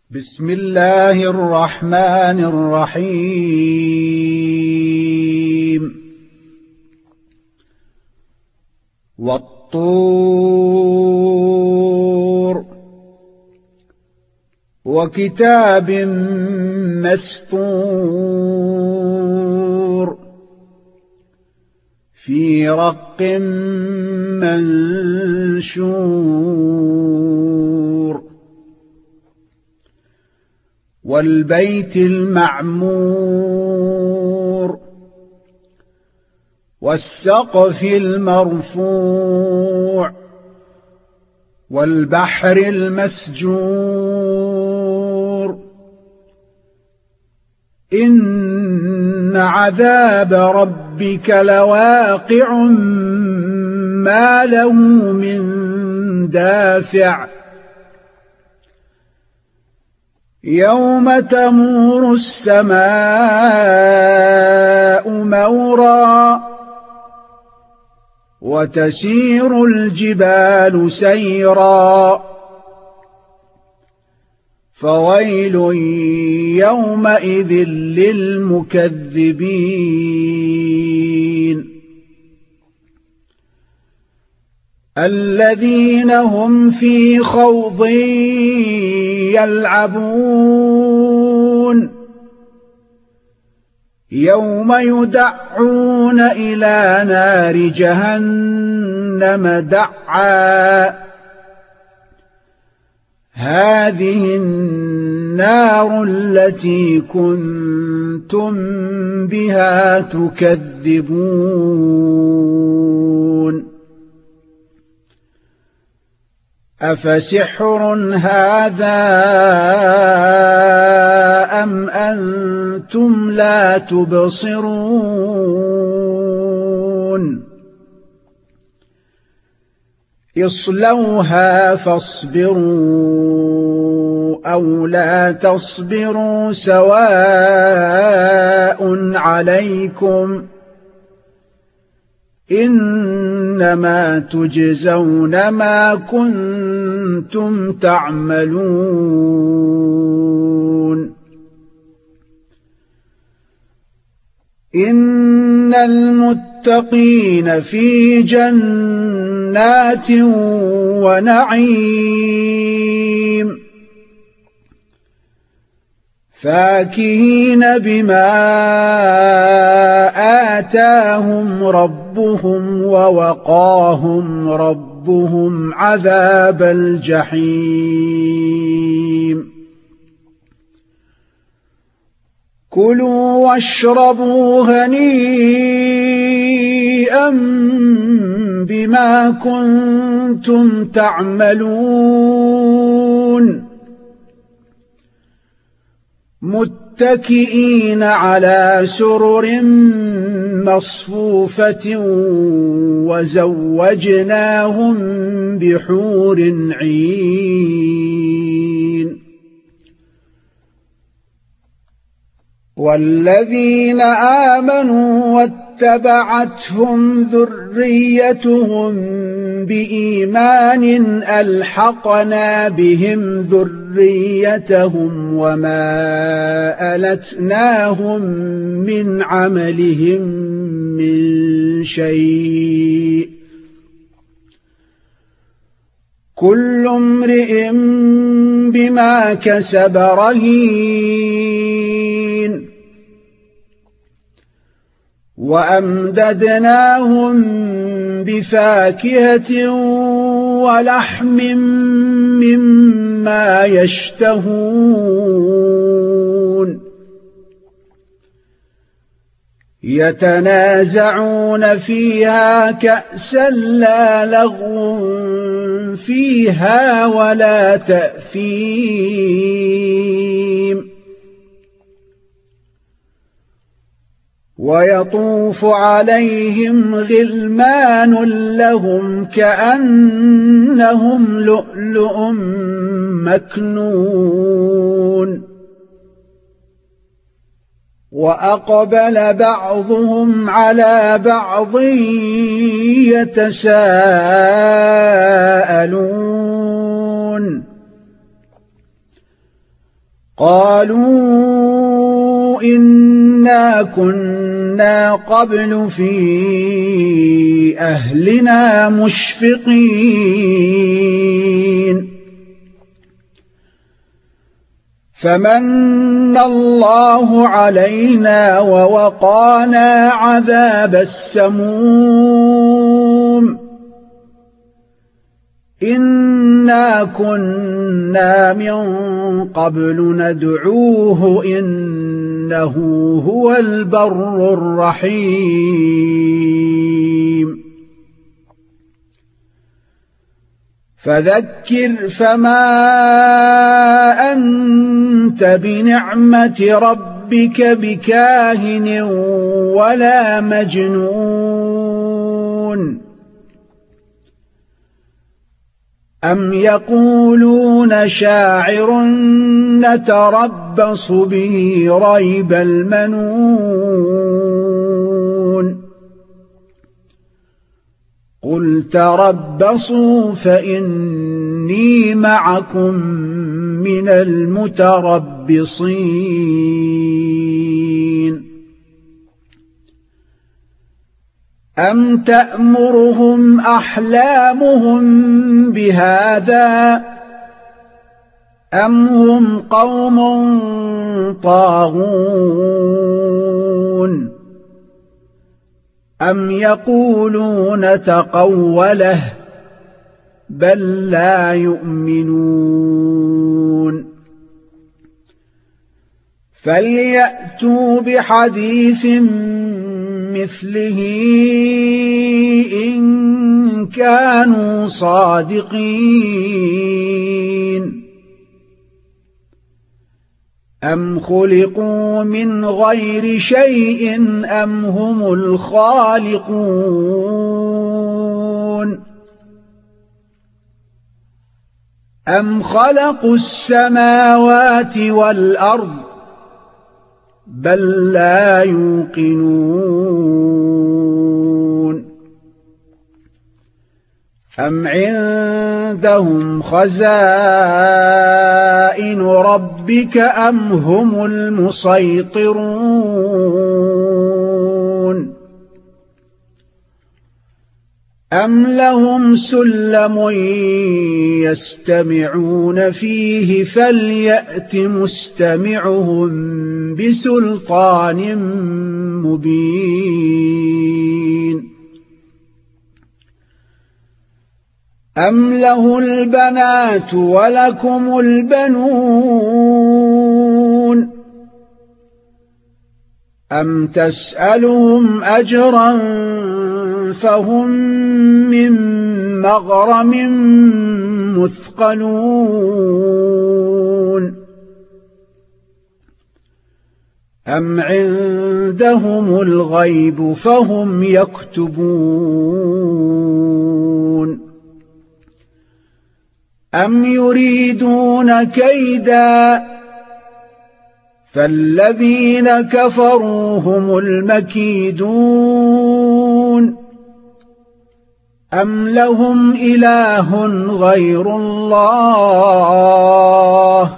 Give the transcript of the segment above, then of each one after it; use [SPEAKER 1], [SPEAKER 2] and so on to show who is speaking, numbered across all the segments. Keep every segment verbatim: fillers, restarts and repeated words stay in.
[SPEAKER 1] بسم الله الرحمن الرحيم والطور وكتاب مسطور في رق منشور والبيت المعمور والسقف المرفوع والبحر المسجور إن عذاب ربك لواقع ما له من دافع يوم تمور السماء مورا وتسير الجبال سيرا فويل يومئذ للمكذبين الذين هم في خوض يلعبون يوم يدعون إلى نار جهنم دعا هذه النار التي كنتم بها تكذبون أفسحر هذا أم أنتم لا تبصرون اصلوها فاصبروا أو لا تصبروا سواء عليكم إنما تجزون ما كنتم تعملون إن المتقين في جنات ونعيم فاكهين بما آتاهم ربهم ووقاهم ربهم عذاب الجحيم كلوا واشربوا هنيئا بما كنتم تعملون متكئين على سرر مصفوفة وزوجناهم بحور عين والذين آمنوا واتبعتهم ذريتهم بإيمان ألحقنا بهم ذريتهم وما ألتناهم من عملهم من شيء كل امرئ بما كسب رهين وأمددناهم بفاكهة ولحم مما يشتهون يتنازعون فيها كأسا لا لغو فيها ولا تأثيم ويطوف عليهم غلمان لهم كأنهم لؤلؤ مكنون وأقبل بعضهم على بعض يتساءلون قالوا إنا كنا قبل في أهلنا مشفقين فمن الله علينا ووقانا عذاب السموم إنا كنا من قبل ندعوه إنه هو البر الرحيم فذكر فما أنت بنعمة ربك بكاهن ولا مجنون أم يقولون شاعر نتربص به ريب المنون قل تربصوا فإني معكم من المتربصين أم تأمرهم أحلامهم بهذا أم هم قوم طاغون أم يقولون تقوله بل لا يؤمنون فليأتوا بحديث مثله إن كانوا صادقين أم خلقوا من غير شيء أم هم الخالقون أم خلقوا السماوات والأرض بل لا يوقنون أم عندهم خزائن ربك أم هم المسيطرون أم لهم سلم يستمعون فيه فليأت مستمعهم بسلطان مبين أم له البنات ولكم البنون أم تسألهم أجرا فهم من مغرم مثقلون أم عندهم الغيب فهم يكتبون أم يريدون كيدا فالذين كفروا هم المكيدون أم لهم إله غير الله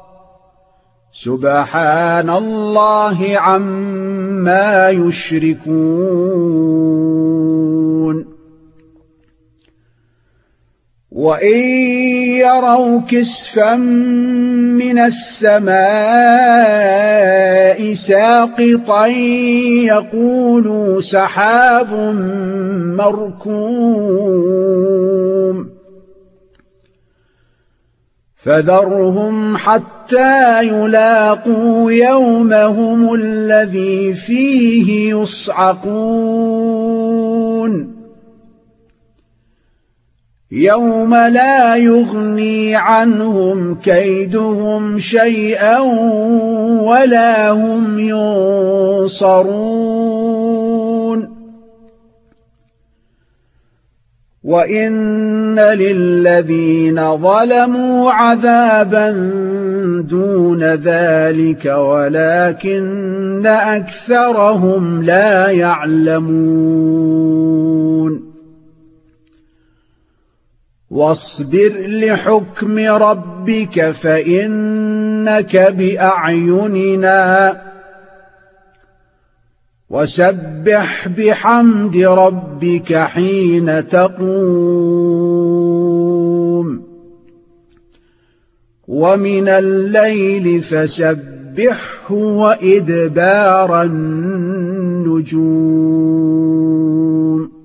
[SPEAKER 1] سبحان الله عما يشركون وإن يروا كسفا من السماء ساقطا يقولوا سحاب مركوم فذرهم حتى يلاقوا يومهم الذي فيه يصعقون يوم لا يغني عنهم كيدهم شيئا ولا هم ينصرون وإن للذين ظلموا عذابا دون ذلك ولكن أكثرهم لا يعلمون واصبر لحكم ربك فإنك بأعيننا وسبح بحمد ربك حين تقوم ومن الليل فسبحه وإدبار النجوم